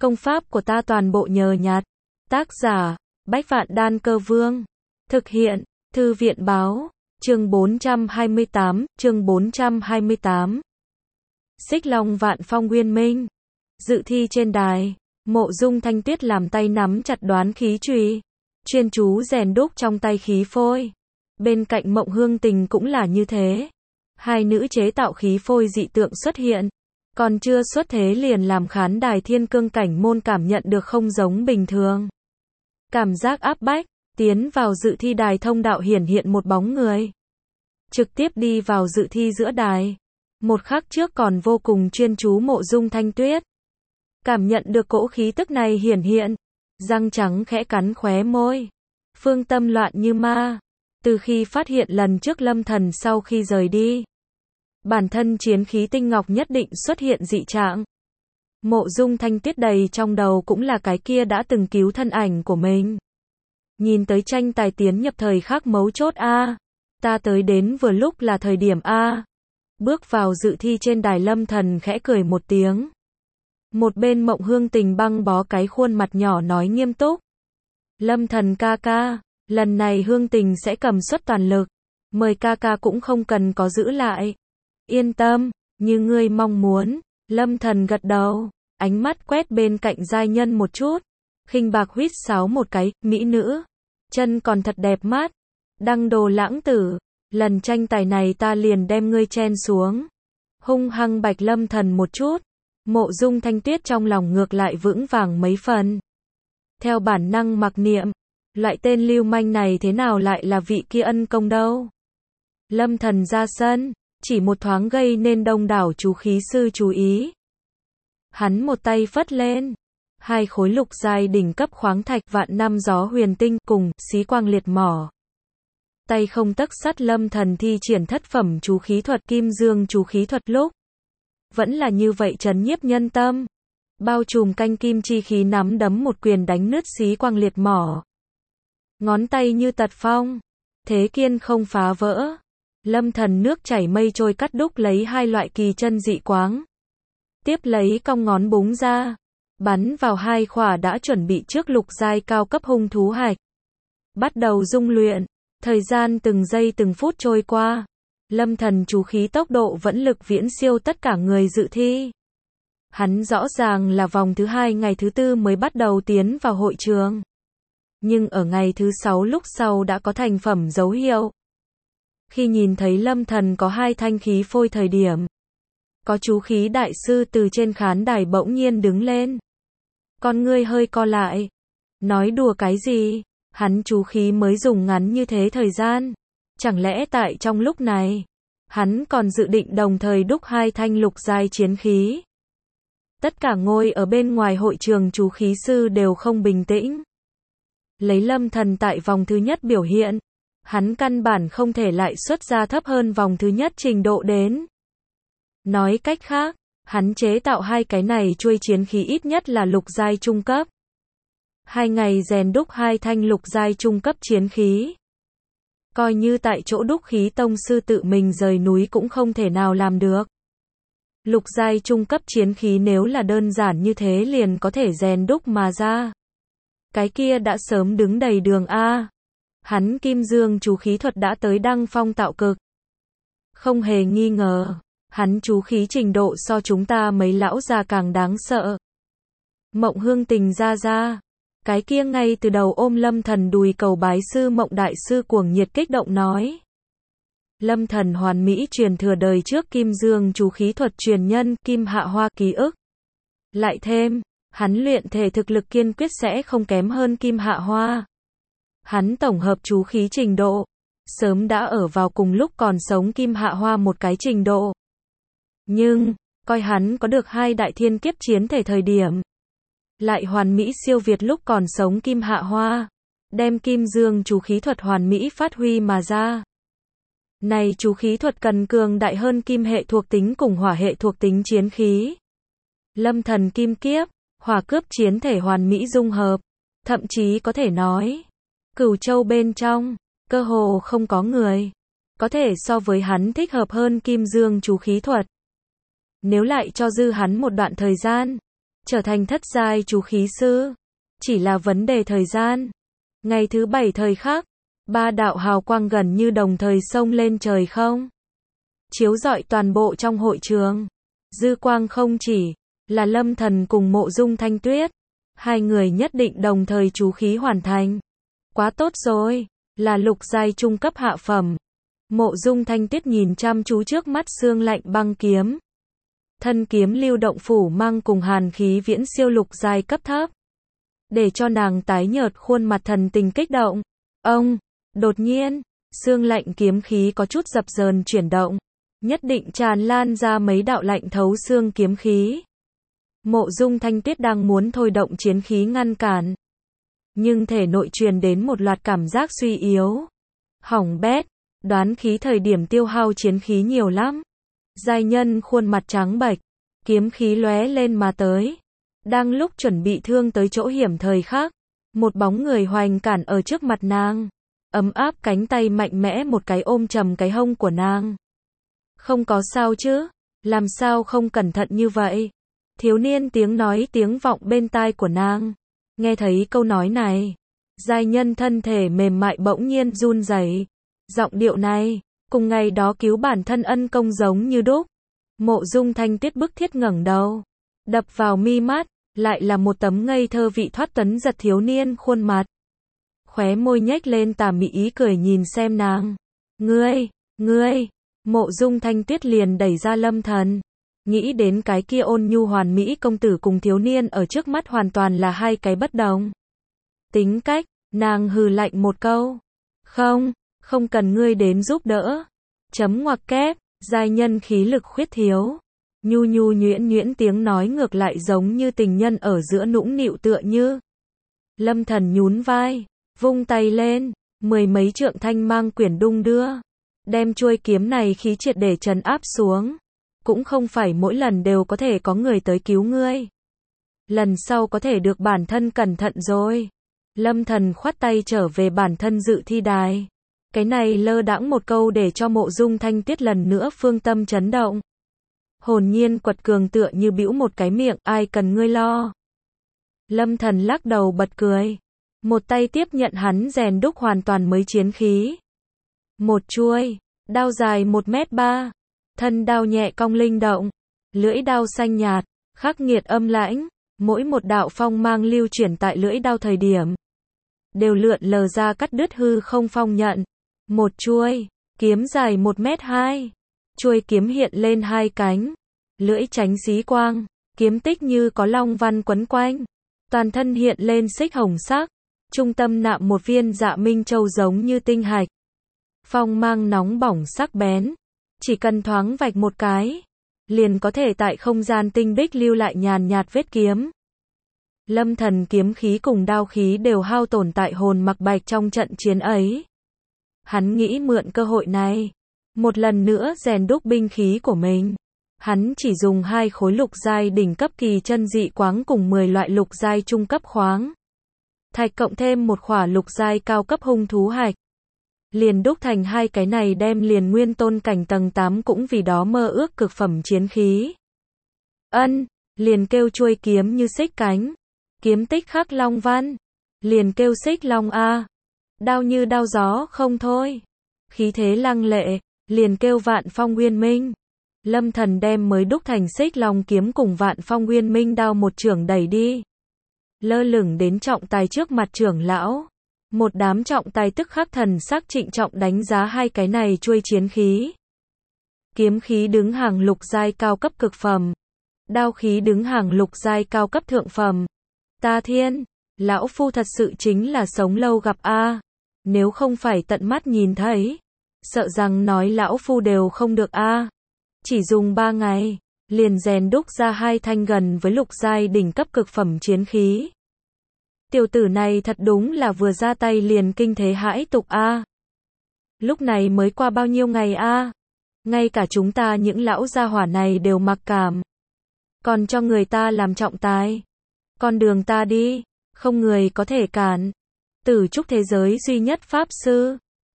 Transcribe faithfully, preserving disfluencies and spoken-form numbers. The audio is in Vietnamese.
Công pháp của ta toàn bộ nhờ nhặt. Tác giả, Bách Vạn Đan Cơ Vương. Thực hiện, Thư viện Báo. Chương bốn trăm hai mươi tám, chương bốn trăm hai mươi tám. Xích Long Vạn Phong Nguyên Minh. Dự thi trên đài, Mộ Dung Thanh Tuyết làm tay nắm chặt đoán khí chùy, chuyên chú rèn đúc trong tay khí phôi. Bên cạnh Mộng Hương Tình cũng là như thế. Hai nữ chế tạo khí phôi dị tượng xuất hiện. Còn chưa xuất thế liền làm khán đài thiên cương cảnh môn cảm nhận được không giống bình thường. Cảm giác áp bách, tiến vào dự thi đài thông đạo hiển hiện một bóng người. Trực tiếp đi vào dự thi giữa đài. Một khắc trước còn vô cùng chuyên chú Mộ Dung Thanh Tuyết. Cảm nhận được cỗ khí tức này hiển hiện. Răng trắng khẽ cắn khóe môi. Phương tâm loạn như ma. Từ khi phát hiện lần trước Lâm Thần sau khi rời đi, bản thân chiến khí tinh ngọc nhất định xuất hiện dị trạng. Mộ Dung Thanh Tuyết đầy trong đầu cũng là cái kia đã từng cứu thân ảnh của mình. Nhìn tới tranh tài tiến nhập thời khắc mấu chốt a, ta tới đến vừa lúc là thời điểm a. Bước vào dự thi trên đài Lâm Thần khẽ cười một tiếng. Một bên Mộng Hương Tình băng bó cái khuôn mặt nhỏ nói nghiêm túc. Lâm Thần ca ca, lần này Hương Tình sẽ cầm suất toàn lực. Mời ca ca cũng không cần có giữ lại. Yên tâm, như ngươi mong muốn. Lâm Thần gật đầu, ánh mắt quét bên cạnh giai nhân một chút. Khinh bạc huýt sáo một cái, mỹ nữ. Chân còn thật đẹp mắt. Đăng đồ lãng tử, lần tranh tài này ta liền đem ngươi chen xuống. Hung hăng bạch Lâm Thần một chút. Mộ Dung Thanh Tuyết trong lòng ngược lại vững vàng mấy phần. Theo bản năng mặc niệm, loại tên lưu manh này thế nào lại là vị kia ân công đâu. Lâm Thần ra sân, chỉ một thoáng gây nên đông đảo chú khí sư chú ý. Hắn một tay phất lên, hai khối lục giai đỉnh cấp khoáng thạch vạn năm gió huyền tinh cùng xí quang liệt mỏ. Tay không tấc sắt Lâm Thần thi triển thất phẩm chú khí thuật kim dương chú khí thuật lúc vẫn là như vậy trấn nhiếp nhân tâm. Bao trùm canh kim chi khí nắm đấm một quyền đánh nứt xí quang liệt mỏ. Ngón tay như tật phong, thế kiên không phá vỡ. Lâm Thần nước chảy mây trôi cắt đúc lấy hai loại kỳ chân dị quáng. Tiếp lấy cong ngón búng ra, bắn vào hai khỏa đã chuẩn bị trước lục giai cao cấp hung thú hạch. Bắt đầu dung luyện, thời gian từng giây từng phút trôi qua. Lâm Thần chú khí tốc độ vẫn lực viễn siêu tất cả người dự thi. Hắn rõ ràng là vòng thứ hai ngày thứ tư mới bắt đầu tiến vào hội trường. Nhưng ở ngày thứ sáu lúc sau đã có thành phẩm dấu hiệu. Khi nhìn thấy Lâm Thần có hai thanh khí phôi thời điểm, có chú khí đại sư từ trên khán đài bỗng nhiên đứng lên. Con ngươi hơi co lại. Nói đùa cái gì? Hắn chú khí mới dùng ngắn như thế thời gian. Chẳng lẽ tại trong lúc này, hắn còn dự định đồng thời đúc hai thanh lục giai chiến khí? Tất cả ngồi ở bên ngoài hội trường chú khí sư đều không bình tĩnh. Lấy Lâm Thần tại vòng thứ nhất biểu hiện, hắn căn bản không thể lại xuất ra thấp hơn vòng thứ nhất trình độ đến. Nói cách khác, hắn chế tạo hai cái này chuôi chiến khí ít nhất là lục giai trung cấp. Hai ngày rèn đúc hai thanh lục giai trung cấp chiến khí. Coi như tại chỗ đúc khí tông sư tự mình rời núi cũng không thể nào làm được. Lục giai trung cấp chiến khí nếu là đơn giản như thế liền có thể rèn đúc mà ra. Cái kia đã sớm đứng đầy đường A. Hắn kim dương chú khí thuật đã tới đăng phong tạo cực. Không hề nghi ngờ, hắn chú khí trình độ so chúng ta mấy lão già càng đáng sợ. Mộng Hương Tình ra ra, cái kia ngay từ đầu ôm Lâm Thần đùi cầu bái sư Mộng đại sư cuồng nhiệt kích động nói. Lâm Thần hoàn mỹ truyền thừa đời trước kim dương chú khí thuật truyền nhân Kim Hạ Hoa ký ức. Lại thêm, hắn luyện thể thực lực kiên quyết sẽ không kém hơn Kim Hạ Hoa. Hắn tổng hợp chú khí trình độ, sớm đã ở vào cùng lúc còn sống Kim Hạ Hoa một cái trình độ. Nhưng, coi hắn có được hai đại thiên kiếp chiến thể thời điểm, lại hoàn mỹ siêu việt lúc còn sống Kim Hạ Hoa, đem kim dương chú khí thuật hoàn mỹ phát huy mà ra. Này chú khí thuật cần cường đại hơn kim hệ thuộc tính cùng hỏa hệ thuộc tính chiến khí. Lâm Thần kim kiếp, hỏa cướp chiến thể hoàn mỹ dung hợp, thậm chí có thể nói, Cửu Châu bên trong, cơ hồ không có người có thể so với hắn thích hợp hơn kim dương chú khí thuật. Nếu lại cho dư hắn một đoạn thời gian, trở thành thất giai chú khí sư. Chỉ là vấn đề thời gian. Ngày thứ bảy thời khắc, ba đạo hào quang gần như đồng thời xông lên trời không. Chiếu rọi toàn bộ trong hội trường. Dư quang không chỉ là Lâm Thần cùng Mộ Dung Thanh Tuyết. Hai người nhất định đồng thời chú khí hoàn thành. Quá tốt rồi, là lục giai trung cấp hạ phẩm. Mộ Dung Thanh Tuyết nhìn chăm chú trước mắt xương lạnh băng kiếm. Thân kiếm lưu động phủ mang cùng hàn khí viễn siêu lục giai cấp thấp. Để cho nàng tái nhợt khuôn mặt thần tình kích động. Ông, đột nhiên, xương lạnh kiếm khí có chút dập dờn chuyển động. Nhất định tràn lan ra mấy đạo lạnh thấu xương kiếm khí. Mộ Dung Thanh Tuyết đang muốn thôi động chiến khí ngăn cản. Nhưng thể nội truyền đến một loạt cảm giác suy yếu. Hỏng bét, đoán khí thời điểm tiêu hao chiến khí nhiều lắm. Giai nhân khuôn mặt trắng bệch, kiếm khí lóe lên mà tới. Đang lúc chuẩn bị thương tới chỗ hiểm thời khắc, một bóng người hoành cản ở trước mặt nàng. Ấm áp cánh tay mạnh mẽ một cái ôm chầm cái hông của nàng. Không có sao chứ, làm sao không cẩn thận như vậy? Thiếu niên tiếng nói tiếng vọng bên tai của nàng. Nghe thấy câu nói này, giai nhân thân thể mềm mại bỗng nhiên run rẩy. Giọng điệu này, cùng ngày đó cứu bản thân ân công giống như đúc. Mộ Dung Thanh Tuyết bức thiết ngẩng đầu, đập vào mi mắt, lại là một tấm ngây thơ vị thoát tấn giật thiếu niên khuôn mặt. Khóe môi nhếch lên tà mị ý cười nhìn xem nàng. Ngươi, ngươi, Mộ Dung Thanh Tuyết liền đẩy ra Lâm Thần. Nghĩ đến cái kia ôn nhu hoàn mỹ công tử cùng thiếu niên ở trước mắt hoàn toàn là hai cái bất đồng. Tính cách, nàng hừ lạnh một câu. Không, không cần ngươi đến giúp đỡ. Chấm ngoặc kép, giai nhân khí lực khuyết thiếu. Nhu nhu nhuyễn nhuyễn tiếng nói ngược lại giống như tình nhân ở giữa nũng nịu tựa như. Lâm Thần nhún vai, vung tay lên, mười mấy trượng thanh mang quyển đung đưa. Đem chuôi kiếm này khí triệt để trấn áp xuống. Cũng không phải mỗi lần đều có thể có người tới cứu ngươi. Lần sau có thể được bản thân cẩn thận rồi. Lâm Thần khoát tay trở về bản thân dự thi đài. Cái này lơ đãng một câu để cho Mộ Dung Thanh Tuyết lần nữa phương tâm chấn động. Hồn nhiên quật cường tựa như bĩu một cái miệng, ai cần ngươi lo. Lâm Thần lắc đầu bật cười. Một tay tiếp nhận hắn rèn đúc hoàn toàn mới chiến khí. Một chuôi, đao dài một mét ba. Thân đao nhẹ cong linh động, lưỡi đao xanh nhạt, khắc nghiệt âm lãnh, mỗi một đạo phong mang lưu chuyển tại lưỡi đao thời điểm, đều lượn lờ ra cắt đứt hư không phong nhận. Một chuôi, kiếm dài một mét hai, chuôi kiếm hiện lên hai cánh, lưỡi tránh xí quang, kiếm tích như có long văn quấn quanh, toàn thân hiện lên xích hồng sắc, trung tâm nạm một viên dạ minh châu giống như tinh hạch. Phong mang nóng bỏng sắc bén. Chỉ cần thoáng vạch một cái, liền có thể tại không gian tinh bích lưu lại nhàn nhạt vết kiếm. Lâm Thần kiếm khí cùng đao khí đều hao tổn tại hồn mặc bạch trong trận chiến ấy. Hắn nghĩ mượn cơ hội này, một lần nữa rèn đúc binh khí của mình. Hắn chỉ dùng hai khối lục giai đỉnh cấp kỳ chân dị quáng cùng mười loại lục giai trung cấp khoáng thạch cộng thêm một khỏa lục giai cao cấp hung thú hạch. Liền đúc thành hai cái này đem liền nguyên tôn cảnh tầng tám cũng vì đó mơ ước cực phẩm chiến khí. Ân, liền kêu chuôi kiếm như xích cánh. Kiếm tích khắc long văn. Liền kêu xích long a. Đao như đao gió không thôi. Khí thế lăng lệ, liền kêu vạn phong nguyên minh. Lâm Thần đem mới đúc thành xích long kiếm cùng vạn phong nguyên minh đao một chưởng đẩy đi. Lơ lửng đến trọng tài trước mặt trưởng lão. Một đám trọng tài tức khắc thần sắc trịnh trọng đánh giá hai cái này chuôi chiến khí. Kiếm khí đứng hàng lục giai cao cấp cực phẩm. Đao khí đứng hàng lục giai cao cấp thượng phẩm. Ta thiên, lão phu thật sự chính là sống lâu gặp a. Nếu không phải tận mắt nhìn thấy, sợ rằng nói lão phu đều không được a. Chỉ dùng ba ngày, liền rèn đúc ra hai thanh gần với lục giai đỉnh cấp cực phẩm chiến khí. Tiểu tử này thật đúng là vừa ra tay liền kinh thế hãi tục a. Lúc này mới qua bao nhiêu ngày a? Ngay cả chúng ta những lão gia hỏa này đều mặc cảm. Còn cho người ta làm trọng tài. Con đường ta đi, không người có thể cản. Tử trúc thế giới duy nhất pháp sư.